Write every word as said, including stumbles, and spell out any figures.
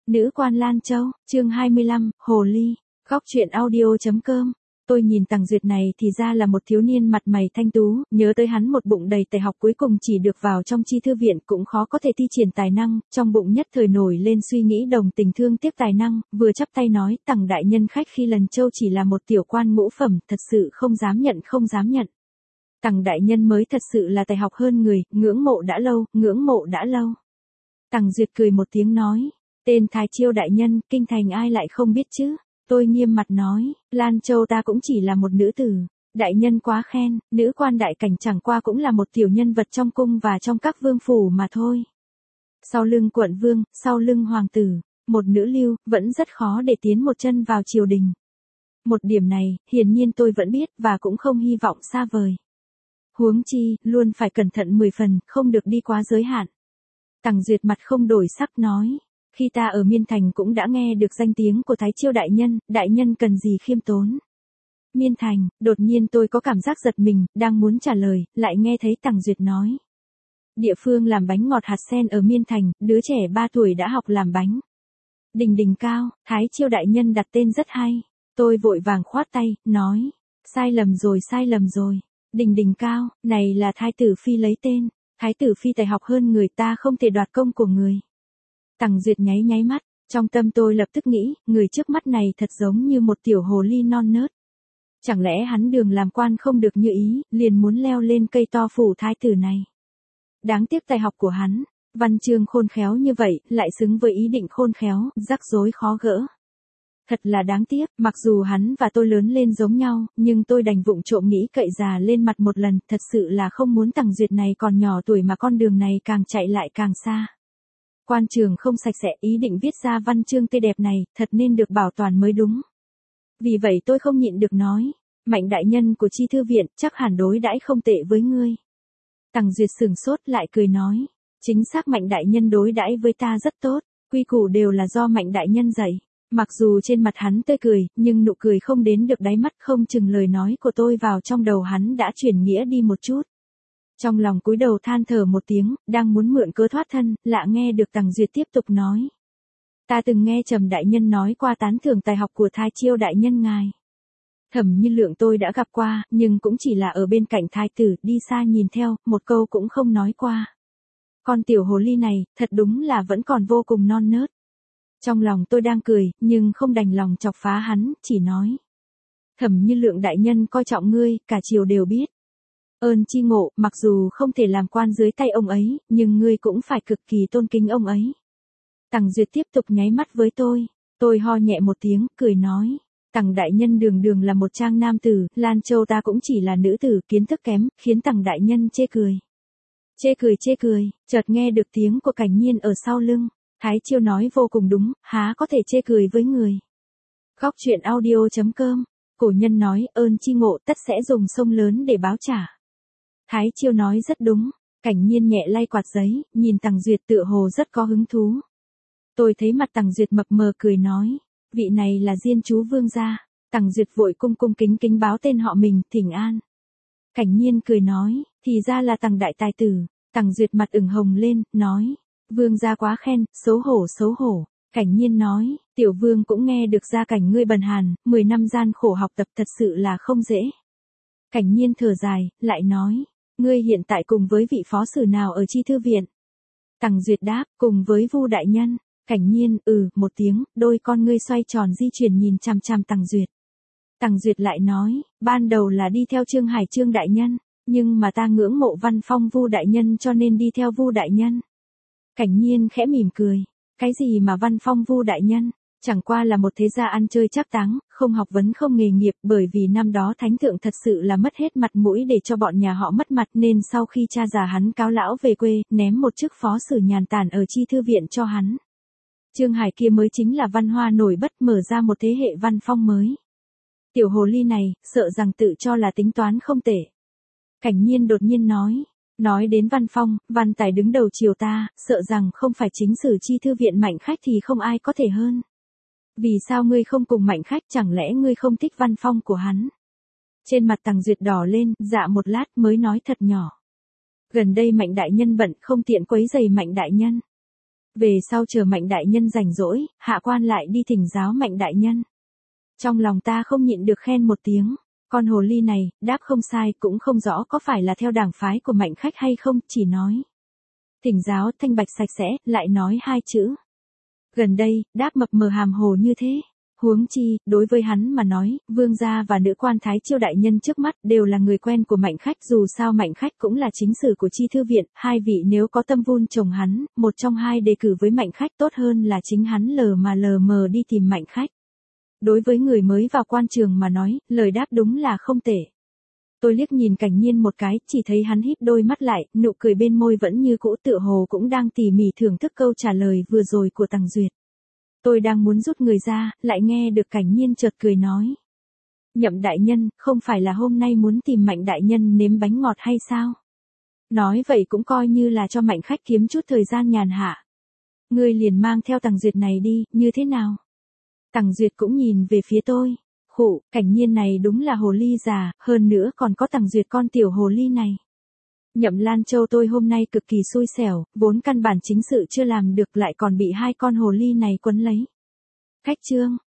Nữ quan Lan Châu, chương hai mươi lăm, Hồ Ly, góc truyện audio chấm com. Tôi nhìn Tằng Duyệt này thì ra là một thiếu niên mặt mày thanh tú, nhớ tới hắn một bụng đầy tài học cuối cùng chỉ được vào trong chi thư viện cũng khó có thể thi triển tài năng, trong bụng nhất thời nổi lên suy nghĩ đồng tình thương tiếc tài năng, vừa chắp tay nói, Tằng đại nhân khách khi lần Châu chỉ là một tiểu quan ngũ phẩm, thật sự không dám nhận không dám nhận. Tằng đại nhân mới thật sự là tài học hơn người, ngưỡng mộ đã lâu, ngưỡng mộ đã lâu. Tằng Duyệt cười một tiếng nói, tên Thái Chiêu đại nhân, kinh thành ai lại không biết chứ? Tôi nghiêm mặt nói, Lan Châu ta cũng chỉ là một nữ tử, đại nhân quá khen, nữ quan đại cảnh chẳng qua cũng là một tiểu nhân vật trong cung và trong các vương phủ mà thôi. Sau lưng quận vương, sau lưng hoàng tử, một nữ lưu, vẫn rất khó để tiến một chân vào triều đình. Một điểm này, hiển nhiên tôi vẫn biết và cũng không hy vọng xa vời. Huống chi, luôn phải cẩn thận mười phần, không được đi quá giới hạn. Tằng Duyệt mặt không đổi sắc nói, khi ta ở Miên Thành cũng đã nghe được danh tiếng của Thái Chiêu đại nhân, đại nhân cần gì khiêm tốn. Miên Thành, đột nhiên tôi có cảm giác giật mình, đang muốn trả lời, lại nghe thấy Tằng Duyệt nói. Địa phương làm bánh ngọt hạt sen ở Miên Thành, đứa trẻ ba tuổi đã học làm bánh. Đình đình cao, Thái Chiêu đại nhân đặt tên rất hay. Tôi vội vàng khoát tay, nói, sai lầm rồi sai lầm rồi. Đình đình cao, này là Thái tử phi lấy tên. Thái tử phi tài học hơn người, ta không thể đoạt công của người. Tằng Duyệt nháy nháy mắt, trong tâm tôi lập tức nghĩ, người trước mắt này thật giống như một tiểu hồ ly non nớt. Chẳng lẽ hắn đường làm quan không được như ý, liền muốn leo lên cây to phủ thái tử này. Đáng tiếc tài học của hắn, văn chương khôn khéo như vậy, lại xứng với ý định khôn khéo, rắc rối khó gỡ. Thật là đáng tiếc, mặc dù hắn và tôi lớn lên giống nhau, nhưng tôi đành vụng trộm nghĩ cậy già lên mặt một lần, thật sự là không muốn Tằng Duyệt này còn nhỏ tuổi mà con đường này càng chạy lại càng xa. Quan trường không sạch sẽ, ý định viết ra văn chương tươi đẹp này, thật nên được bảo toàn mới đúng. Vì vậy tôi không nhịn được nói, Mạnh đại nhân của chi thư viện, chắc hẳn đối đãi không tệ với ngươi. Tằng Duyệt sửng sốt lại cười nói, chính xác Mạnh đại nhân đối đãi với ta rất tốt, quy củ đều là do Mạnh đại nhân dạy. Mặc dù trên mặt hắn tươi cười, nhưng nụ cười không đến được đáy mắt, không chừng lời nói của tôi vào trong đầu hắn đã chuyển nghĩa đi một chút. Trong lòng cúi đầu than thở một tiếng, đang muốn mượn cớ thoát thân, lạ nghe được Tằng Duyệt tiếp tục nói. Ta từng nghe Trầm đại nhân nói qua tán thưởng tài học của Thái Chiêu đại nhân ngài. Thẩm Như Lượng tôi đã gặp qua, nhưng cũng chỉ là ở bên cạnh thái tử, đi xa nhìn theo, một câu cũng không nói qua. Con tiểu hồ ly này, thật đúng là vẫn còn vô cùng non nớt. Trong lòng tôi đang cười, nhưng không đành lòng chọc phá hắn, chỉ nói. Thẩm Như Lượng đại nhân coi trọng ngươi, cả triều đều biết. Ơn chi ngộ, mặc dù không thể làm quan dưới tay ông ấy, nhưng ngươi cũng phải cực kỳ tôn kính ông ấy. Tằng Duyệt tiếp tục nháy mắt với tôi, tôi ho nhẹ một tiếng, cười nói. Tằng đại nhân đường đường là một trang nam tử, Lan Châu ta cũng chỉ là nữ tử, kiến thức kém, khiến Tằng đại nhân chê cười. Chê cười chê cười, chợt nghe được tiếng của Cảnh Nhiên ở sau lưng. Thái Chiêu nói vô cùng đúng, há có thể chê cười với người. Góc truyện audio chấm com, cổ nhân nói ơn chi ngộ tất sẽ dùng sông lớn để báo trả. Thái Chiêu nói rất đúng, Cảnh Nhiên nhẹ lay quạt giấy, nhìn Tằng Duyệt tựa hồ rất có hứng thú. Tôi thấy mặt Tằng Duyệt mập mờ cười nói, vị này là Diên chú vương gia. Tằng Duyệt vội cung cung kính kính báo tên họ mình, thỉnh an. Cảnh Nhiên cười nói, thì ra là Tằng đại tài tử. Tằng Duyệt mặt ửng hồng lên, nói. Vương gia quá khen, xấu hổ xấu hổ. Cảnh Nhiên nói, tiểu vương cũng nghe được gia cảnh ngươi bần hàn, mười năm gian khổ học tập thật sự là không dễ. Cảnh Nhiên thở dài, lại nói, ngươi hiện tại cùng với vị phó sử nào ở chi thư viện? Tằng Duyệt đáp, cùng với Vu đại nhân. Cảnh Nhiên, ừ, một tiếng, đôi con ngươi xoay tròn di chuyển nhìn chằm chằm Tằng Duyệt. Tằng Duyệt lại nói, ban đầu là đi theo Trương Hải Trương đại nhân, nhưng mà ta ngưỡng mộ văn phong Vu đại nhân cho nên đi theo Vu đại nhân. Cảnh Nhiên khẽ mỉm cười, cái gì mà văn phong Vu đại nhân, chẳng qua là một thế gia ăn chơi trác táng, không học vấn không nghề nghiệp, bởi vì năm đó thánh thượng thật sự là mất hết mặt mũi để cho bọn nhà họ mất mặt, nên sau khi cha già hắn cáo lão về quê, ném một chức phó sử nhàn tản ở chi thư viện cho hắn. Trương Hải kia mới chính là văn hoa nổi bất, mở ra một thế hệ văn phong mới. Tiểu hồ ly này, sợ rằng tự cho là tính toán không tệ. Cảnh Nhiên đột nhiên nói. Nói đến văn phong, văn tài đứng đầu triều ta, sợ rằng không phải chính sử chi thư viện Mạnh khách thì không ai có thể hơn. Vì sao ngươi không cùng Mạnh khách, chẳng lẽ ngươi không thích văn phong của hắn? Trên mặt Tằng Duyệt đỏ lên, dạ một lát mới nói thật nhỏ. Gần đây Mạnh đại nhân bận, không tiện quấy rầy Mạnh đại nhân. Về sau chờ Mạnh đại nhân rảnh rỗi, hạ quan lại đi thỉnh giáo Mạnh đại nhân. Trong lòng ta không nhịn được khen một tiếng, con hồ ly này, đáp không sai, cũng không rõ có phải là theo đảng phái của Mạnh khách hay không, chỉ nói. Thỉnh giáo thanh bạch sạch sẽ, lại nói hai chữ. Gần đây, đáp mập mờ hàm hồ như thế. Huống chi, đối với hắn mà nói, vương gia và nữ quan thái chiêu đại nhân trước mắt đều là người quen của Mạnh khách, dù sao Mạnh khách cũng là chính sử của chi thư viện, hai vị nếu có tâm vun trồng hắn, một trong hai đề cử với Mạnh khách tốt hơn là chính hắn lờ mà lờ mờ đi tìm Mạnh khách. Đối với người mới vào quan trường mà nói, lời đáp đúng là không tệ. Tôi liếc nhìn Cảnh Nhiên một cái, chỉ thấy hắn híp đôi mắt lại, nụ cười bên môi vẫn như cũ, tựa hồ cũng đang tỉ mỉ thưởng thức câu trả lời vừa rồi của Tằng Duyệt. Tôi đang muốn rút người ra, lại nghe được Cảnh Nhiên chợt cười nói. Nhậm đại nhân, không phải là hôm nay muốn tìm Mạnh đại nhân nếm bánh ngọt hay sao? Nói vậy cũng coi như là cho Mạnh khách kiếm chút thời gian nhàn hạ. Ngươi liền mang theo Tằng Duyệt này đi, như thế nào? Tằng Duyệt cũng nhìn về phía tôi. Khụ, Cảnh Nhiên này đúng là hồ ly già, hơn nữa còn có Tằng Duyệt con tiểu hồ ly này. Nhậm Lan Châu tôi hôm nay cực kỳ xui xẻo, vốn căn bản chính sự chưa làm được lại còn bị hai con hồ ly này quấn lấy. Khách trương,